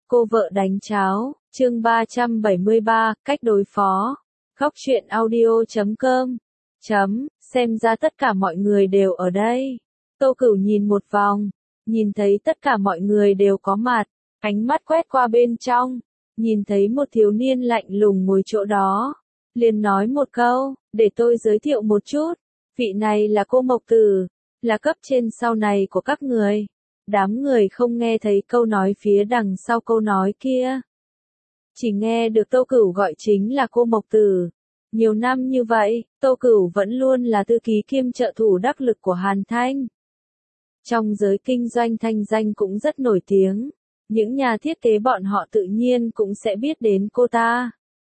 Cô vợ đánh cháo, chương 373, cách đối phó. Góc truyện audio.com. Xem ra tất cả mọi người đều ở đây. Tô Cửu nhìn một vòng, nhìn thấy tất cả mọi người đều có mặt, ánh mắt quét qua bên trong, nhìn thấy một thiếu niên lạnh lùng ngồi chỗ đó, liền nói một câu, để tôi giới thiệu một chút, vị này là cô Mộc Tử, là cấp trên sau này của các người. Đám người không nghe thấy câu nói phía đằng sau câu nói kia. Chỉ nghe được Tô Cửu gọi chính là cô Mộc Tử. Nhiều năm như vậy, Tô Cửu vẫn luôn là thư ký kiêm trợ thủ đắc lực của Hàn Thanh. Trong giới kinh doanh thanh danh cũng rất nổi tiếng. Những nhà thiết kế bọn họ tự nhiên cũng sẽ biết đến cô ta.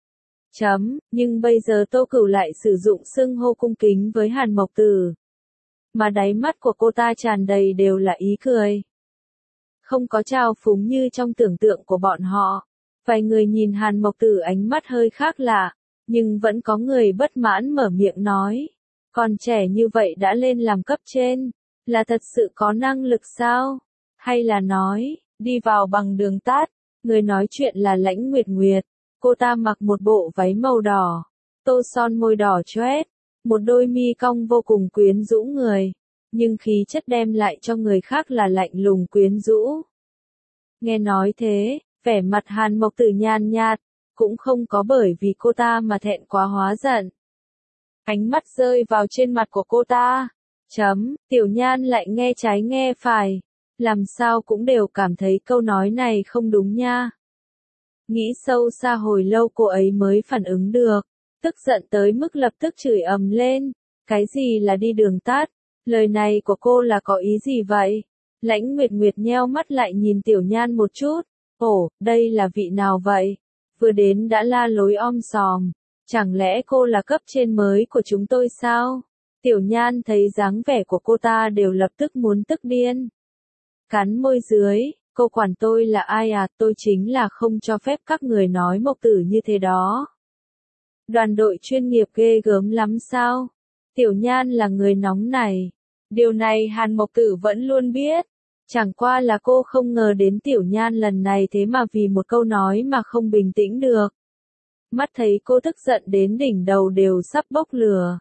Nhưng bây giờ Tô Cửu lại sử dụng xưng hô cung kính với Hàn Mộc Tử. Mà đáy mắt của cô ta tràn đầy đều là ý cười. Không có trào phúng như trong tưởng tượng của bọn họ. Vài người nhìn Hàn Mộc Tử ánh mắt hơi khác lạ, nhưng vẫn có người bất mãn mở miệng nói. Còn trẻ như vậy đã lên làm cấp trên, là thật sự có năng lực sao? Hay là nói, đi vào bằng đường tắt? Người nói chuyện là Lãnh Nguyệt Nguyệt. Cô ta mặc một bộ váy màu đỏ, tô son môi đỏ chóe, một đôi mi cong vô cùng quyến rũ người, nhưng khí chất đem lại cho người khác là lạnh lùng quyến rũ. Nghe nói thế, vẻ mặt Hàn Mộc Tử nhàn nhạt, cũng không có bởi vì cô ta mà thẹn quá hóa giận. Ánh mắt rơi vào trên mặt của cô ta. Tiểu Nhan lại nghe trái nghe phải, làm sao cũng đều cảm thấy câu nói này không đúng nha. Nghĩ sâu xa hồi lâu cô ấy mới phản ứng được, tức giận tới mức lập tức chửi ầm lên, cái gì là đi đường tắt, lời này của cô là có ý gì vậy? Lãnh Nguyệt Nguyệt nheo mắt lại nhìn Tiểu Nhan một chút, ồ, đây là vị nào vậy? Vừa đến đã la lối om sòm, chẳng lẽ cô là cấp trên mới của chúng tôi sao? Tiểu Nhan thấy dáng vẻ của cô ta đều lập tức muốn tức điên. Cắn môi dưới. Cô quản tôi là ai à, tôi chính là không cho phép các người nói Mộc Tử như thế đó. Đoàn đội chuyên nghiệp ghê gớm lắm sao? Tiểu Nhan là người nóng này. Điều này Hàn Mộc Tử vẫn luôn biết. Chẳng qua là cô không ngờ đến Tiểu Nhan lần này thế mà vì một câu nói mà không bình tĩnh được. Mắt thấy cô tức giận đến đỉnh đầu đều sắp bốc lửa.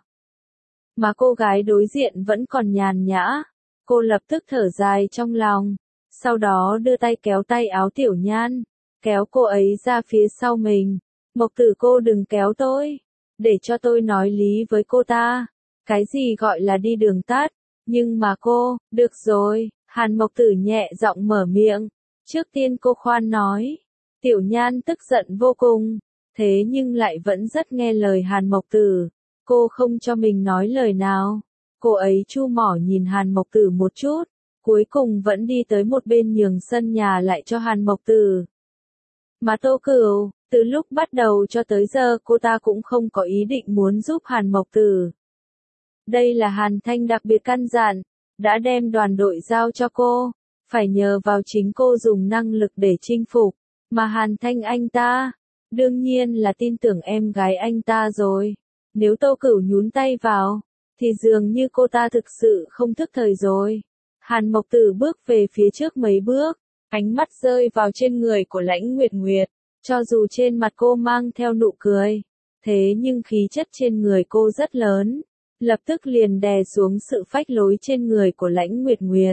Mà cô gái đối diện vẫn còn nhàn nhã. Cô lập tức thở dài trong lòng. Sau đó đưa tay kéo tay áo Tiểu Nhan, kéo cô ấy ra phía sau mình. Mộc Tử cô đừng kéo tôi, để cho tôi nói lý với cô ta. Cái gì gọi là đi đường tắt, nhưng mà cô, được rồi, Hàn Mộc Tử nhẹ giọng mở miệng. Trước tiên cô khoan nói, Tiểu Nhan tức giận vô cùng, thế nhưng lại vẫn rất nghe lời Hàn Mộc Tử. Cô không cho mình nói lời nào, cô ấy chu mỏ nhìn Hàn Mộc Tử một chút. Cuối cùng vẫn đi tới một bên nhường sân nhà lại cho Hàn Mộc Tử. Mà Tô Cửu, từ lúc bắt đầu cho tới giờ cô ta cũng không có ý định muốn giúp Hàn Mộc Tử. Đây là Hàn Thanh đặc biệt căn dặn, đã đem đoàn đội giao cho cô, phải nhờ vào chính cô dùng năng lực để chinh phục, mà Hàn Thanh anh ta, đương nhiên là tin tưởng em gái anh ta rồi. Nếu Tô Cửu nhún tay vào, thì dường như cô ta thực sự không thức thời rồi. Hàn Mộc Tử bước về phía trước mấy bước, ánh mắt rơi vào trên người của Lãnh Nguyệt Nguyệt, cho dù trên mặt cô mang theo nụ cười, thế nhưng khí chất trên người cô rất lớn, lập tức liền đè xuống sự phách lối trên người của Lãnh Nguyệt Nguyệt.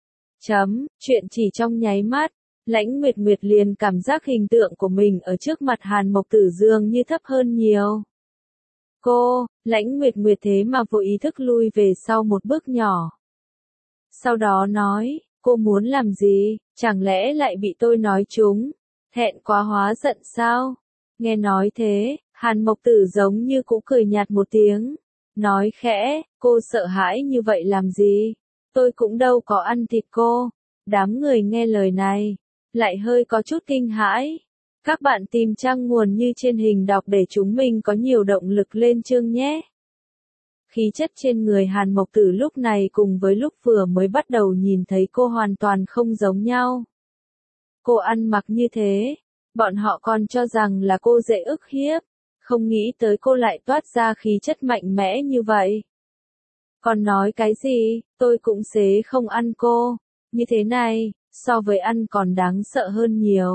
Chuyện chỉ trong nháy mắt, Lãnh Nguyệt Nguyệt liền cảm giác hình tượng của mình ở trước mặt Hàn Mộc Tử dường như thấp hơn nhiều. Lãnh Nguyệt Nguyệt thế mà vô ý thức lui về sau một bước nhỏ. Sau đó nói, cô muốn làm gì, chẳng lẽ lại bị tôi nói trúng, thẹn quá hóa giận sao? Nghe nói thế, Hàn Mộc Tử giống như cũng cười nhạt một tiếng, nói khẽ, cô sợ hãi như vậy làm gì, tôi cũng đâu có ăn thịt cô. Đám người nghe lời này, lại hơi có chút kinh hãi. Các bạn tìm trang nguồn như trên hình đọc để chúng mình có nhiều động lực lên chương nhé. Khí chất trên người Hàn Mộc Tử lúc này cùng với lúc vừa mới bắt đầu nhìn thấy cô hoàn toàn không giống nhau. Cô ăn mặc như thế, bọn họ còn cho rằng là cô dễ ức hiếp, không nghĩ tới cô lại toát ra khí chất mạnh mẽ như vậy. Còn nói cái gì, tôi cũng xế không ăn cô, như thế này, so với ăn còn đáng sợ hơn nhiều.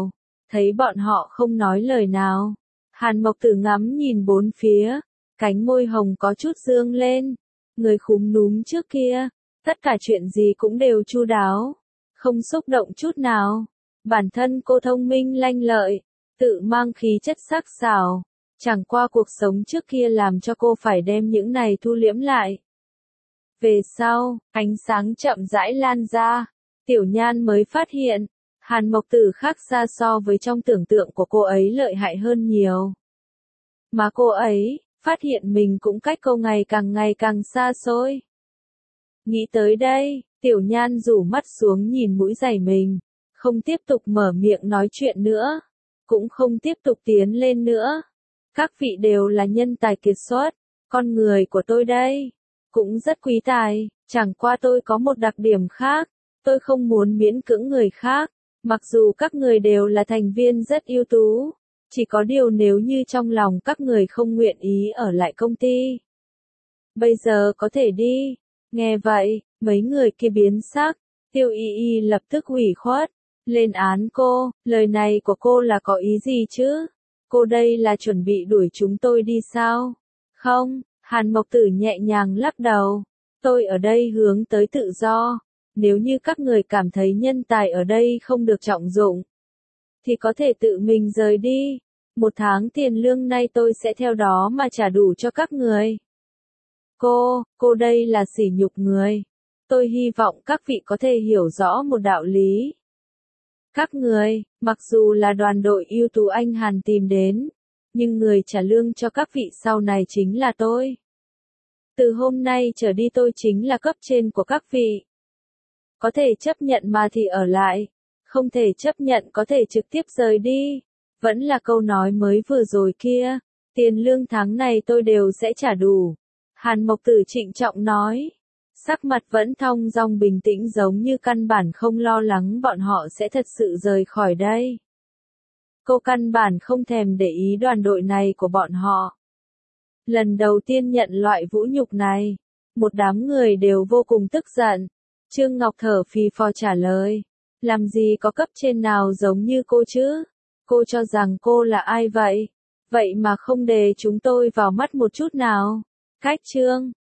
Thấy bọn họ không nói lời nào, Hàn Mộc Tử ngắm nhìn bốn phía, cánh môi hồng có chút dương lên, người khúm núm trước kia, tất cả chuyện gì cũng đều chu đáo, không xúc động chút nào. Bản thân cô thông minh lanh lợi, tự mang khí chất sắc sảo, chẳng qua cuộc sống trước kia làm cho cô phải đem những này thu liễm lại. Về sau, ánh sáng chậm rãi lan ra, Tiểu Nhan mới phát hiện, Hàn Mộc Tử khác xa so với trong tưởng tượng của cô ấy lợi hại hơn nhiều. Mà cô ấy, phát hiện mình cũng cách cô ngày càng xa xôi. Nghĩ tới đây, Tiểu Nhan rủ mắt xuống nhìn mũi giày mình, không tiếp tục mở miệng nói chuyện nữa, cũng không tiếp tục tiến lên nữa. Các vị đều là nhân tài kiệt xuất, con người của tôi đây, cũng rất quý tài, chẳng qua tôi có một đặc điểm khác, tôi không muốn miễn cưỡng người khác, mặc dù các người đều là thành viên rất ưu tú, chỉ có điều nếu như trong lòng các người không nguyện ý ở lại công ty. Bây giờ có thể đi. Nghe vậy, mấy người kia biến sắc, Tiêu Y Y lập tức ủy khuất, lên án cô, lời này của cô là có ý gì chứ? Cô đây là chuẩn bị đuổi chúng tôi đi sao? Không, Hàn Mộc Tử nhẹ nhàng lắc đầu, tôi ở đây hướng tới tự do, nếu như các người cảm thấy nhân tài ở đây không được trọng dụng, thì có thể tự mình rời đi, 1 tháng tiền lương nay tôi sẽ theo đó mà trả đủ cho các người. Cô đây là sỉ nhục người. Tôi hy vọng các vị có thể hiểu rõ một đạo lý. Các người, mặc dù là đoàn đội ưu tú anh Hàn tìm đến, nhưng người trả lương cho các vị sau này chính là tôi. Từ hôm nay trở đi tôi chính là cấp trên của các vị. Có thể chấp nhận mà thì ở lại, không thể chấp nhận có thể trực tiếp rời đi. Vẫn là câu nói mới vừa rồi kia, tiền lương tháng này tôi đều sẽ trả đủ. Hàn Mộc Tử trịnh trọng nói, sắc mặt vẫn thong dong bình tĩnh giống như căn bản không lo lắng bọn họ sẽ thật sự rời khỏi đây. Cô căn bản không thèm để ý đoàn đội này của bọn họ. Lần đầu tiên nhận loại vũ nhục này, một đám người đều vô cùng tức giận. Trương Ngọc thở phì phò trả lời, làm gì có cấp trên nào giống như cô chứ? Cô cho rằng cô là ai vậy? Vậy mà không đề chúng tôi vào mắt một chút nào. Cách Trương